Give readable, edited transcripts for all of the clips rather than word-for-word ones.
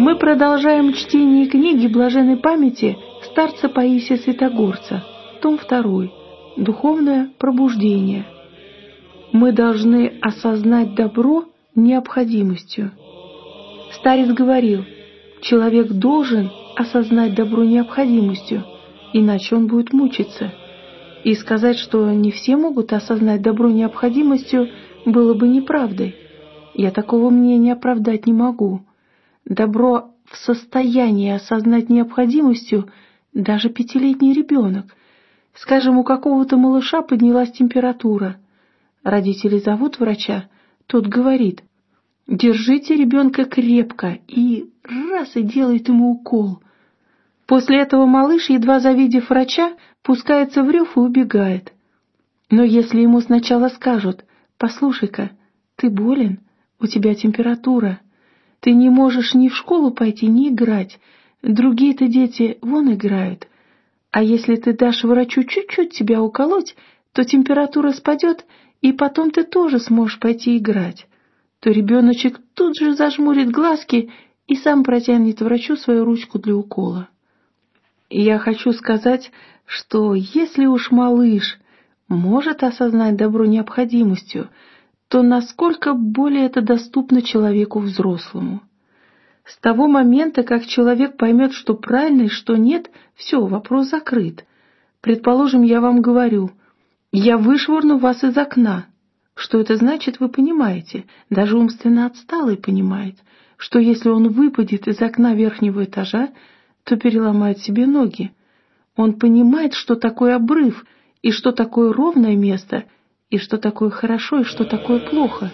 Мы продолжаем чтение книги блаженной памяти старца Паисия Святогорца, том 2, «Духовное пробуждение». Мы должны осознать добро необходимостью. Старец говорил, человек должен осознать добро необходимостью, иначе он будет мучиться. И сказать, что не все могут осознать добро необходимостью, было бы неправдой. Я такого мнения оправдать не могу. Добро в состоянии осознать необходимостью даже 5-летний ребенок. Скажем, у какого-то малыша поднялась температура. Родители зовут врача, тот говорит: «Держите ребенка крепко», и раз и делает ему укол. После этого малыш, едва завидев врача, пускается в рев и убегает. Но если ему сначала скажут: «Послушай-ка, ты болен, у тебя температура, ты не можешь ни в школу пойти, ни играть, другие-то дети вон играют, а если ты дашь врачу чуть-чуть тебя уколоть, то температура спадет, и потом ты тоже сможешь пойти играть», то ребеночек тут же зажмурит глазки и сам протянет врачу свою ручку для укола. И я хочу сказать, что если уж малыш может осознать добро необходимостью, то насколько более это доступно человеку взрослому. С того момента, как человек поймет, что правильно и что нет, все, вопрос закрыт. Предположим, я вам говорю: «Я вышвырну вас из окна». Что это значит, вы понимаете, даже умственно отсталый понимает, что если он выпадет из окна верхнего этажа, то переломает себе ноги. Он понимает, что такое обрыв, и что такое ровное место, и что такое хорошо, и что такое плохо.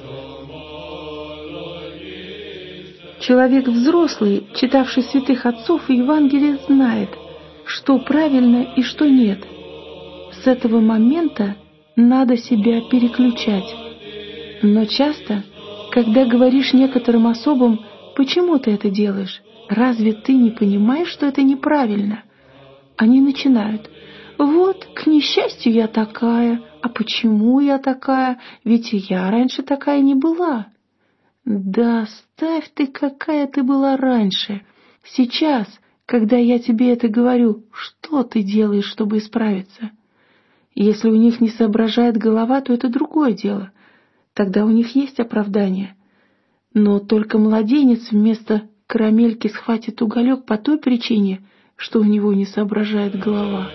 Человек взрослый, читавший святых отцов и Евангелие, знает, что правильно и что нет. С этого момента надо себя переключать. Но часто, когда говоришь некоторым особам: «Почему ты это делаешь? Разве ты не понимаешь, что это неправильно?» Они начинают: «Вот, к несчастью, я такая. А почему я такая? Ведь и я раньше такая не была». Да ставь ты, какая ты была раньше. Сейчас, когда я тебе это говорю, что ты делаешь, чтобы исправиться? Если у них не соображает голова, то это другое дело. Тогда у них есть оправдание. Но только младенец вместо карамельки схватит уголек по той причине, что у него не соображает голова.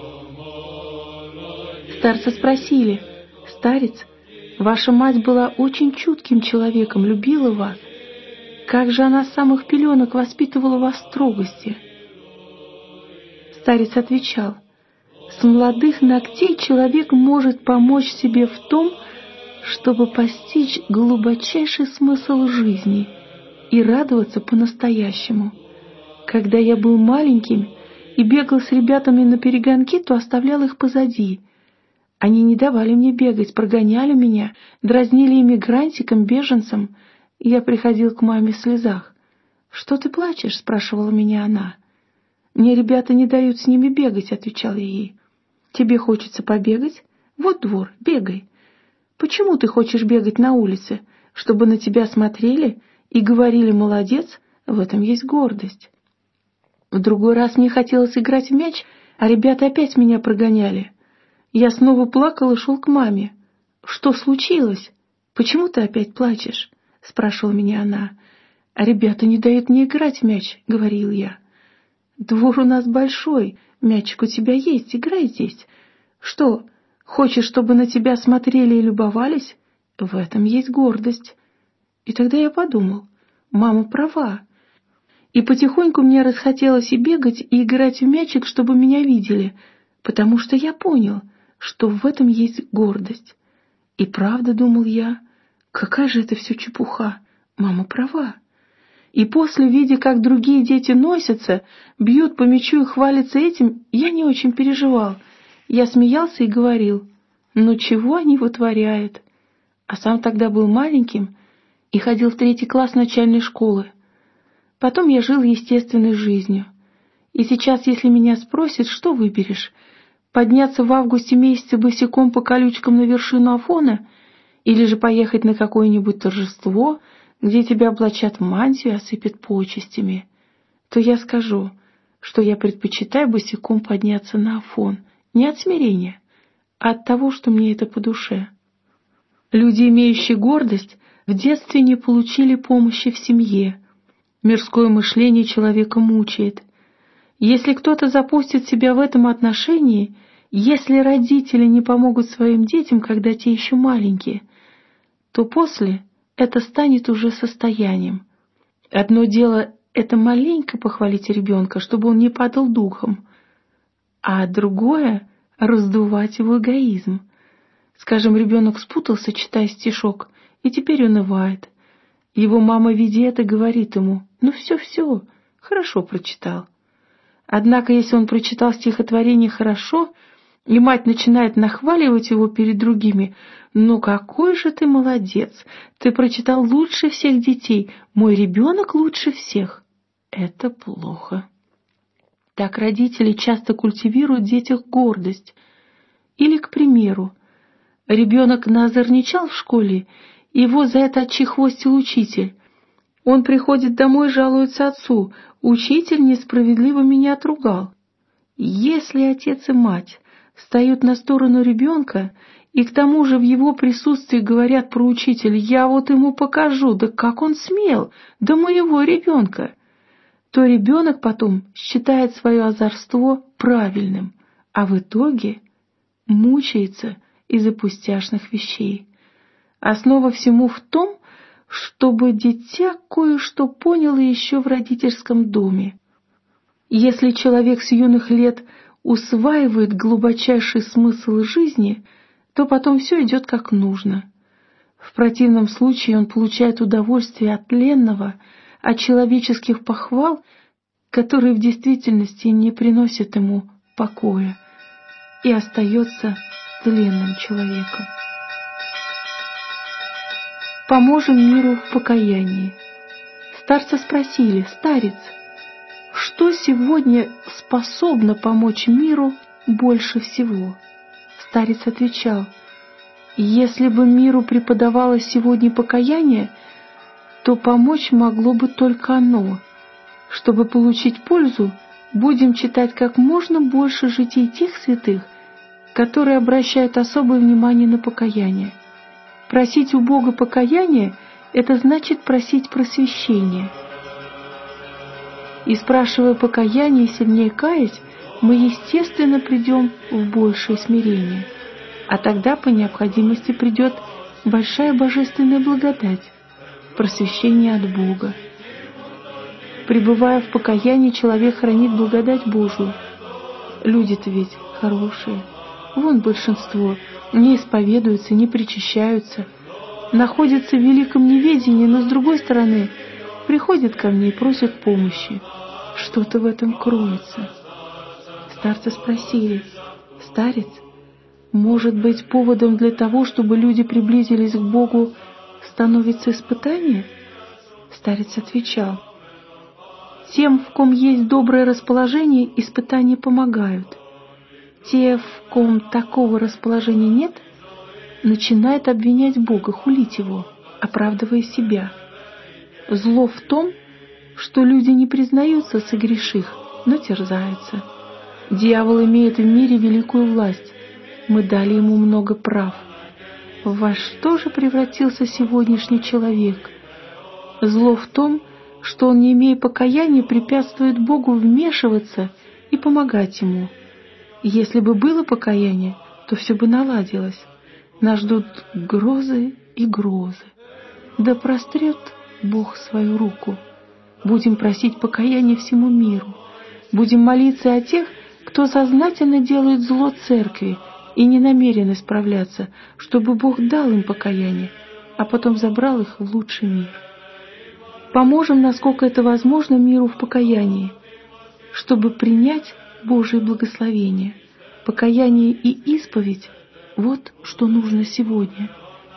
Старца спросили: «Старец, ваша мать была очень чутким человеком, любила вас. Как же она с самых пеленок воспитывала вас в строгости?» Старец отвечал: «С молодых ногтей человек может помочь себе в том, чтобы постичь глубочайший смысл жизни и радоваться по-настоящему. Когда я был маленьким и бегал с ребятами на перегонки, то оставлял их позади. Они не давали мне бегать, прогоняли меня, дразнили иммигрантиком, беженцем. Я приходил к маме в слезах. «Что ты плачешь?» — спрашивала меня она. «Мне ребята не дают с ними бегать», — отвечал я ей. «Тебе хочется побегать? Вот двор, бегай. Почему ты хочешь бегать на улице? Чтобы на тебя смотрели и говорили: молодец, в этом есть гордость». В другой раз мне хотелось играть в мяч, а ребята опять меня прогоняли. Я снова плакал и шел к маме. «Что случилось? Почему ты опять плачешь?» — спрашивала меня она. «А ребята не дают мне играть в мяч», — говорил я. «Двор у нас большой, мячик у тебя есть, играй здесь. Что, хочешь, чтобы на тебя смотрели и любовались? В этом есть гордость». И тогда я подумал: мама права. И потихоньку мне расхотелось и бегать, и играть в мячик, чтобы меня видели, потому что я понял, что в этом есть гордость. И правда, думал я, какая же это все чепуха, мама права. И после, видя, как другие дети носятся, бьют по мячу и хвалятся этим, я не очень переживал. Я смеялся и говорил: «Ну чего они вытворяют?» А сам тогда был маленьким и ходил в 3 класс начальной школы. Потом я жил естественной жизнью. И сейчас, если меня спросят, что выберешь: подняться в августе месяце босиком по колючкам на вершину Афона, или же поехать на какое-нибудь торжество, где тебя облачат в мантию и осыпят почестями, то я скажу, что я предпочитаю босиком подняться на Афон не от смирения, а от того, что мне это по душе. Люди, имеющие гордость, в детстве не получили помощи в семье. Мирское мышление человека мучает. Если кто-то запустит себя в этом отношении, если родители не помогут своим детям, когда те еще маленькие, то после это станет уже состоянием. Одно дело — это маленько похвалить ребенка, чтобы он не падал духом, а другое — раздувать его эгоизм. Скажем, ребенок спутался, читая стишок, и теперь унывает. Его мама, видя это, говорит ему: «Ну все, хорошо прочитал». Однако, если он прочитал стихотворение хорошо, и мать начинает нахваливать его перед другими: «Ну какой же ты молодец! Ты прочитал лучше всех детей! Мой ребенок лучше всех!» Это плохо. Так родители часто культивируют в детях гордость. Или, к примеру, ребенок наозорничал в школе, его за это отчехвостил учитель. Он приходит домой и жалуется отцу: «Учитель несправедливо меня отругал». Если отец и мать встают на сторону ребенка и к тому же в его присутствии говорят про учителя: «Я вот ему покажу, да как он смел, да моего ребенка», то ребенок потом считает свое озорство правильным, а в итоге мучается из-за пустяшных вещей. Основа всему в том, чтобы дитя кое-что поняло еще в родительском доме. Если человек с юных лет усваивает глубочайший смысл жизни, то потом все идет как нужно. В противном случае он получает удовольствие от тленного, от человеческих похвал, которые в действительности не приносят ему покоя, и остается тленным человеком. Поможем миру в покаянии. Старца спросили: «Старец, что сегодня способно помочь миру больше всего?» Старец отвечал: «Если бы миру преподавалось сегодня покаяние, то помочь могло бы только оно. Чтобы получить пользу, будем читать как можно больше житий тех святых, которые обращают особое внимание на покаяние. Просить у Бога покаяния — это значит просить просвещения. И спрашивая покаяние и сильнее каясь, мы естественно придем в большее смирение. А тогда по необходимости придет большая божественная благодать, просвещение от Бога. Пребывая в покаянии, человек хранит благодать Божию. Люди-то ведь хорошие. Вон большинство не исповедуются, не причащаются, находятся в великом неведении, но с другой стороны приходят ко мне и просят помощи. Что-то в этом кроется. Старцы спросили: «Старец, может быть, поводом для того, чтобы люди приблизились к Богу, становится испытание?» Старец отвечал: «Тем, в ком есть доброе расположение, испытания помогают. Те, в ком такого расположения нет, начинают обвинять Бога, хулить Его, оправдывая себя. Зло в том, что люди не признаются в согреших, но терзаются. Дьявол имеет в мире великую власть. Мы дали ему много прав. Во что же превратился сегодняшний человек? Зло в том, что он, не имея покаяния, препятствует Богу вмешиваться и помогать ему. Если бы было покаяние, то все бы наладилось. Нас ждут грозы и грозы. Да прострет Бог свою руку. Будем просить покаяния всему миру. Будем молиться о тех, кто сознательно делает зло церкви и не намерен исправляться, чтобы Бог дал им покаяние, а потом забрал их в лучший мир. Поможем, насколько это возможно, миру в покаянии, чтобы принять Божие благословение. Покаяние и исповедь — вот что нужно сегодня.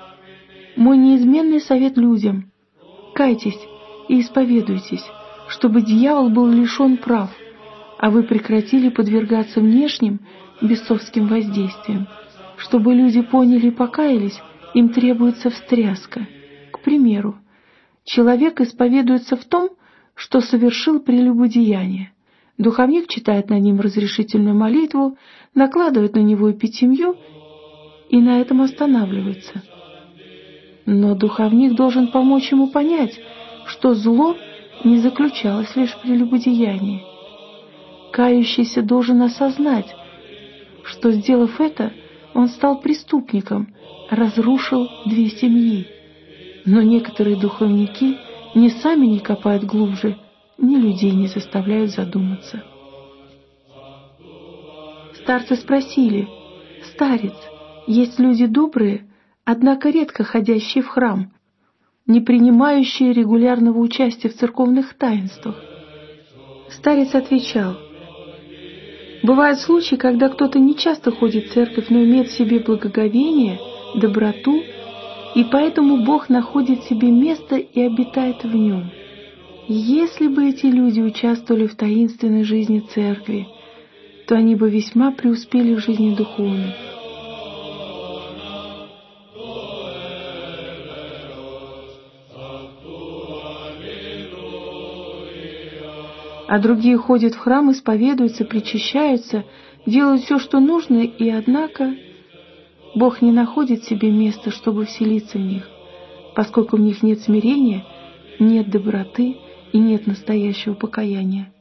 Мой неизменный совет людям: кайтесь и исповедуйтесь, чтобы дьявол был лишен прав, а вы прекратили подвергаться внешним бесовским воздействиям. Чтобы люди поняли и покаялись, им требуется встряска. К примеру, человек исповедуется в том, что совершил прелюбодеяние. Духовник читает над ним разрешительную молитву, накладывает на него эпитемью и на этом останавливается. Но духовник должен помочь ему понять, что зло не заключалось лишь в прелюбодеянии. Кающийся должен осознать, что, сделав это, он стал преступником, разрушил 2 семьи. Но некоторые духовники ни сами не копают глубже, ни людей не заставляют задуматься. Старцы спросили: «Старец, есть люди добрые, однако редко ходящие в храм, не принимающие регулярного участия в церковных таинствах?» Старец отвечал: «Бывают случаи, когда кто-то не часто ходит в церковь, но имеет в себе благоговение, доброту, и поэтому Бог находит себе место и обитает в нем. Если бы эти люди участвовали в таинственной жизни церкви, то они бы весьма преуспели в жизни духовной. А другие ходят в храм, исповедуются, причащаются, делают все, что нужно, и однако Бог не находит себе места, чтобы вселиться в них, поскольку в них нет смирения, нет доброты и нет настоящего покаяния».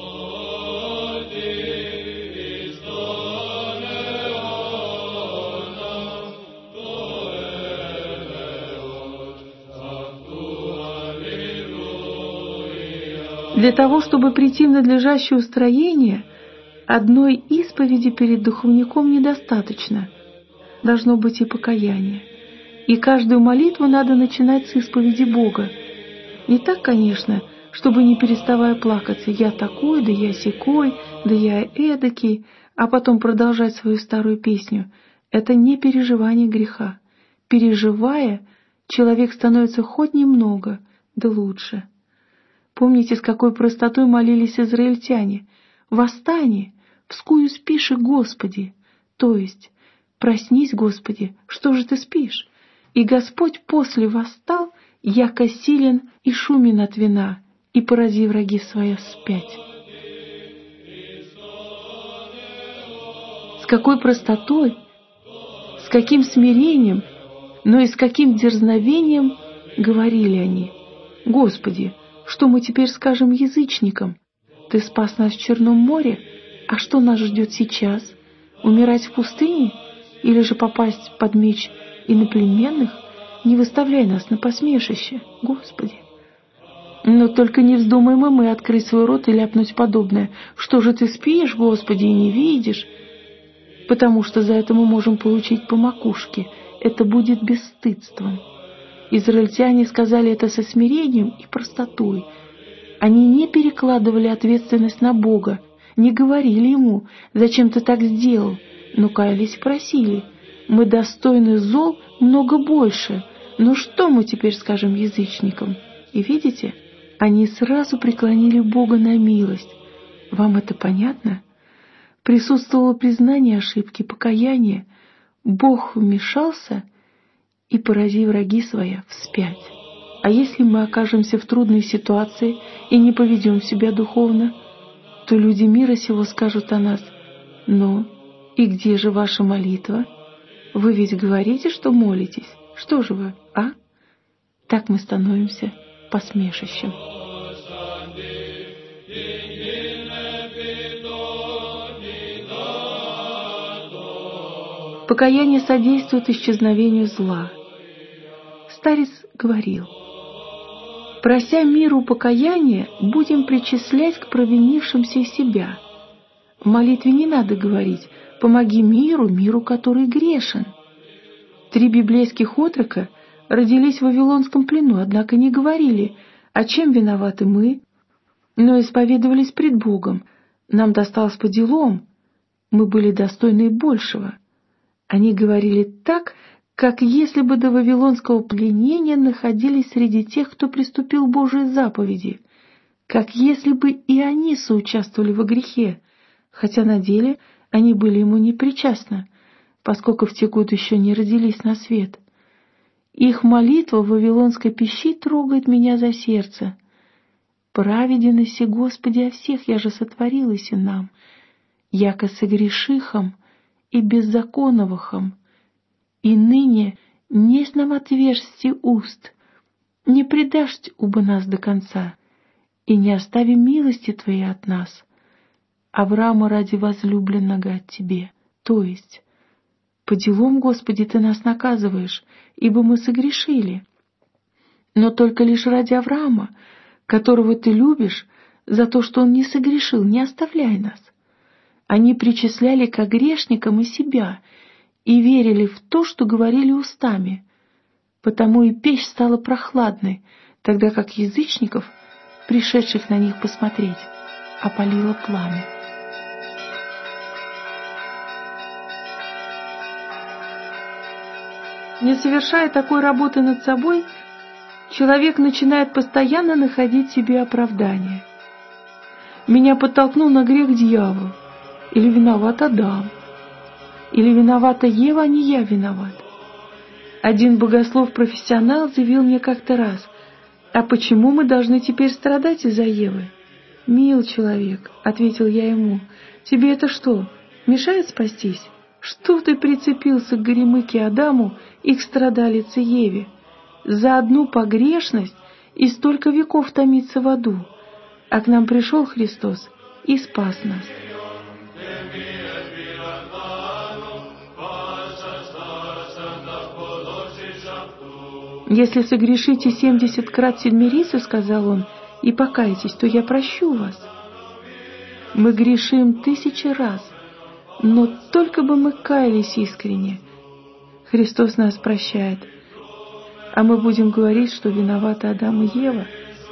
Для того, чтобы прийти в надлежащее устроение, одной исповеди перед духовником недостаточно. Должно быть и покаяние. И каждую молитву надо начинать с исповеди Бога. Не так, конечно, чтобы не переставая плакаться: «Я такой, да я сякой, да я эдакий», а потом продолжать свою старую песню. Это не переживание греха. Переживая, человек становится хоть немного, да лучше. Помните, с какой простотой молились израильтяне? «Восстань, вскую спиши, Господи!» То есть: «Проснись, Господи, что же ты спишь?» И Господь после восстал, яко силен и шумен от вина, и порази враги свои вспять. С какой простотой, с каким смирением, но и с каким дерзновением говорили они: «Господи, что мы теперь скажем язычникам? Ты спас нас в Черном море, а что нас ждет сейчас? Умирать в пустыне или же попасть под меч иноплеменных? Не выставляй нас на посмешище, Господи!» Но только не вздумаем мы открыть свой рот и ляпнуть подобное: «Что же ты спишь, Господи, и не видишь?» Потому что за это мы можем получить по макушке. Это будет бесстыдством. Израильтяне сказали это со смирением и простотой. Они не перекладывали ответственность на Бога, не говорили Ему: «Зачем ты так сделал?», но каялись и просили: «Мы достойны зол много больше, но что мы теперь скажем язычникам?» И видите, они сразу преклонили Бога на милость. Вам это понятно? Присутствовало признание ошибки, покаяние. Бог вмешался и порази враги свои вспять. А если мы окажемся в трудной ситуации и не поведем себя духовно, то люди мира сего скажут о нас: «Ну, и где же ваша молитва? Вы ведь говорите, что молитесь. Что же вы, а?» Так мы становимся посмешищем. Покаяние содействует исчезновению зла. Старец говорил: «Прося миру покаяния, будем причислять к провинившимся и себя». В молитве не надо говорить: «Помоги миру, миру, который грешен». 3 библейских отрока родились в Вавилонском плену, однако не говорили: «А чем виноваты мы?», но исповедовались пред Богом: «Нам досталось по делам, мы были достойны большего». Они говорили так, как если бы до вавилонского пленения находились среди тех, кто приступил Божьи заповеди, как если бы и они соучаствовали во грехе, хотя на деле они были ему непричастны, поскольку в те годы еще не родились на свет. Их молитва в вавилонской пещи трогает меня за сердце. Праведен иси Господи о всех, я же сотворил иси нам, яко согрешихом и беззаконовахом, и ныне несть нам отверсти уст, не предашь убо нас до конца, и не оставим милости Твоей от нас, Авраама ради возлюбленного от Тебе. То есть, по делам, Господи, Ты нас наказываешь, ибо мы согрешили, но только лишь ради Авраама, которого Ты любишь, за то, что он не согрешил, не оставляй нас. Они причисляли ко грешникам и себя, и верили в то, что говорили устами. Потому и печь стала прохладной, тогда как язычников, пришедших на них посмотреть, опалило пламя. Не совершая такой работы над собой, человек начинает постоянно находить себе оправдание. Меня подтолкнул на грех дьявол, или виноват Адам, или виновата Ева, а не я виноват. Один богослов-профессионал заявил мне как-то раз: «А почему мы должны теперь страдать из-за Евы?» «Мил человек», — ответил я ему, — «тебе это что, мешает спастись? Что ты прицепился к горемыке Адаму и к страдалице Еве? За одну погрешность и столько веков томиться в аду, а к нам пришел Христос и спас нас». «Если согрешите 70 крат седмирицу, — сказал он, — и покаетесь, то я прощу вас». Мы грешим 1000 раз, но только бы мы каялись искренне. Христос нас прощает, а мы будем говорить, что виноваты Адам и Ева.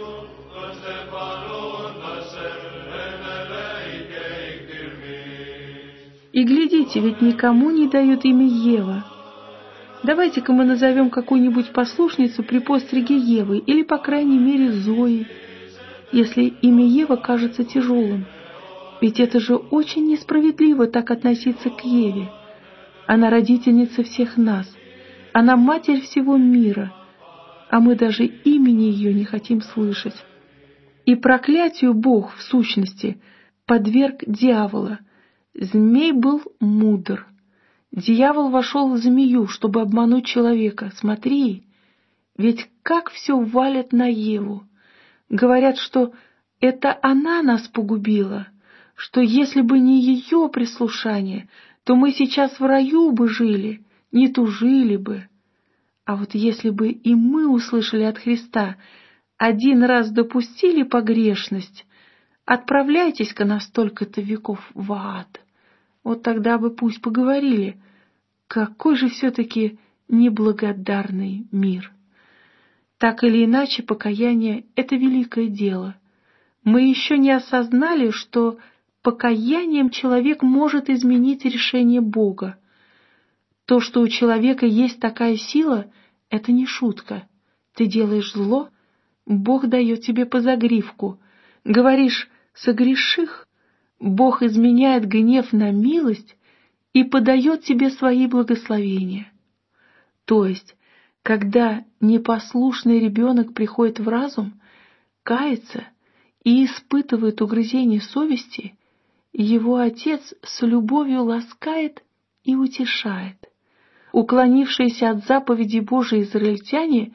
И глядите, ведь никому не дают имя Ева. Давайте-ка мы назовем какую-нибудь послушницу при постриге Евы, или, по крайней мере, Зои, если имя Ева кажется тяжелым. Ведь это же очень несправедливо так относиться к Еве. Она родительница всех нас, она матерь всего мира, а мы даже имени ее не хотим слышать. И проклятию Бог, в сущности, подверг дьявола. Змей был мудр. Дьявол вошел в змею, чтобы обмануть человека. Смотри, ведь как все валят на Еву. Говорят, что это она нас погубила, что если бы не ее прислушание, то мы сейчас в раю бы жили, не тужили бы. А вот если бы и мы услышали от Христа, один раз допустили погрешность, отправляйтесь-ка на столько-то веков в ад. Вот тогда бы пусть поговорили, какой же все-таки неблагодарный мир. Так или иначе, покаяние — это великое дело. Мы еще не осознали, что покаянием человек может изменить решение Бога. То, что у человека есть такая сила, это не шутка. Ты делаешь зло, Бог дает тебе по загривку. Говоришь «согреших», Бог изменяет гнев на милость и подает тебе свои благословения. То есть, когда непослушный ребенок приходит в разум, кается и испытывает угрызение совести, его отец с любовью ласкает и утешает. Уклонившиеся от заповедей Божией израильтяне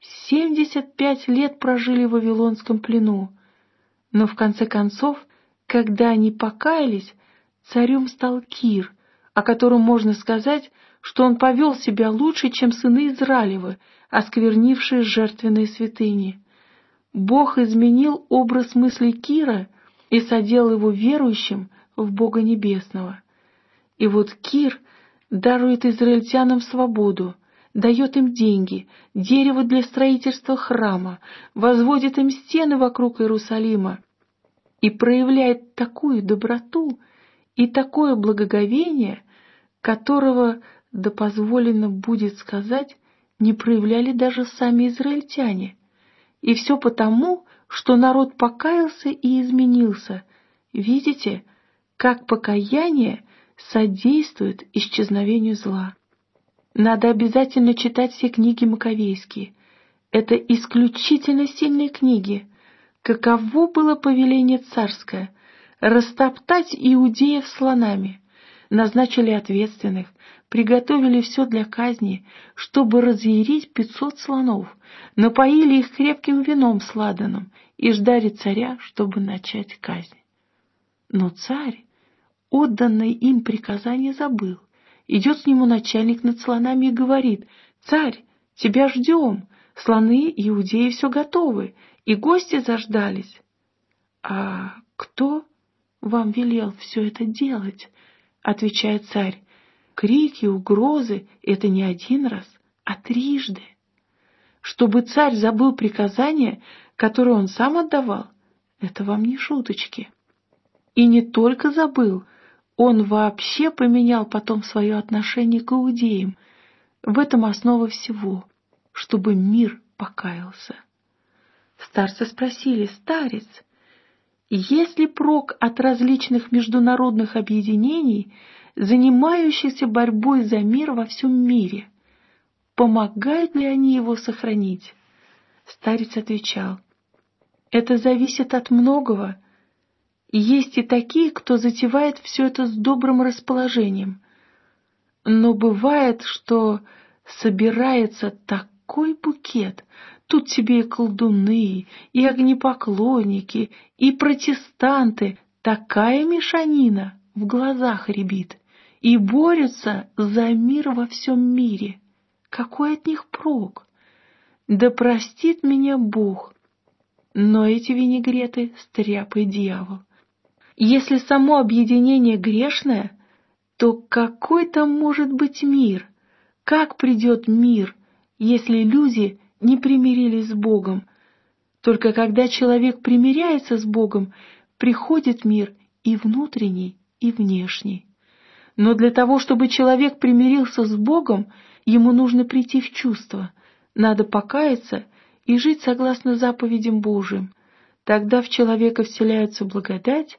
75 лет прожили в вавилонском плену, но в конце концов, когда они покаялись, царем стал Кир, о котором можно сказать, что он повел себя лучше, чем сыны Израилевы, осквернившие жертвенные святыни. Бог изменил образ мыслей Кира и соделал его верующим в Бога Небесного. И вот Кир дарует израильтянам свободу, дает им деньги, дерево для строительства храма, возводит им стены вокруг Иерусалима и проявляет такую доброту и такое благоговение, которого, да позволено будет сказать, не проявляли даже сами израильтяне. И все потому, что народ покаялся и изменился. Видите, как покаяние содействует исчезновению зла. Надо обязательно читать все книги маковейские. Это исключительно сильные книги. Каково было повеление царское — растоптать иудеев слонами. Назначили ответственных, приготовили все для казни, чтобы разъярить 500 слонов, напоили их крепким вином сладаным и ждали царя, чтобы начать казнь. Но царь отданное им приказание забыл. Идет к нему начальник над слонами и говорит: «Царь, тебя ждем, слоны иудеи все готовы, и гости заждались». «А кто вам велел все это делать?» — отвечает царь. «Крики, угрозы — это не один раз, а трижды. Чтобы царь забыл приказание, которое он сам отдавал, это вам не шуточки. И не только забыл, он вообще поменял потом свое отношение к иудеям. В этом основа всего, чтобы мир покаялся». Старцы спросили: «Старец, есть ли прок от различных международных объединений, занимающихся борьбой за мир во всем мире? Помогают ли они его сохранить?» Старец отвечал: «Это зависит от многого. Есть и такие, кто затевает все это с добрым расположением. Но бывает, что собирается такой букет. Тут тебе и колдуны, и огнепоклонники, и протестанты. Такая мешанина в глазах рябит. И борются за мир во всем мире. Какой от них прок? Да простит меня Бог. Но эти винегреты стряпает дьявол. Если само объединение грешное, то какой там может быть мир? Как придет мир, если люди не примирились с Богом? Только когда человек примиряется с Богом, приходит мир и внутренний, и внешний. Но для того, чтобы человек примирился с Богом, ему нужно прийти в чувство, надо покаяться и жить согласно заповедям Божиим. Тогда в человека вселяется благодать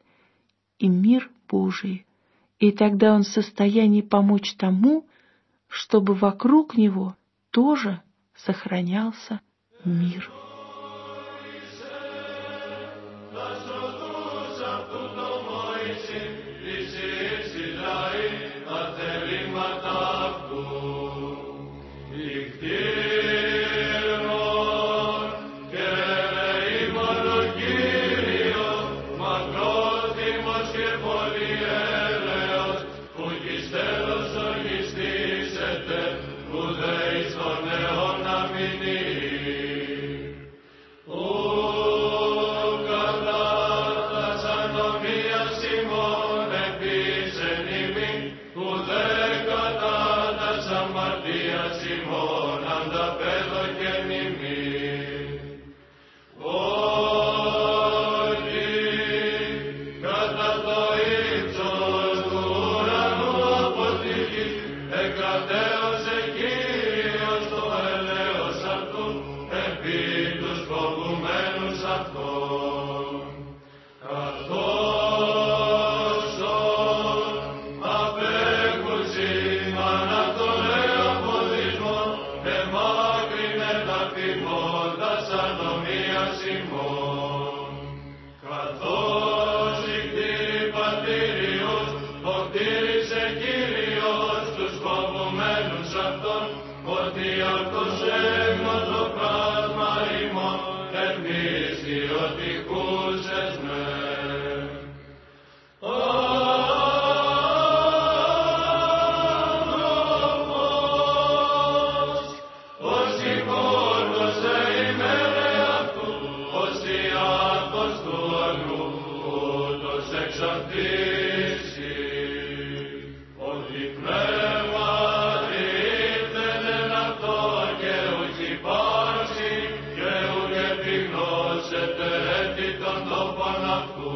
и мир Божий, и тогда он в состоянии помочь тому, чтобы вокруг него тоже сохранялся мир. Τον τόπον αυτού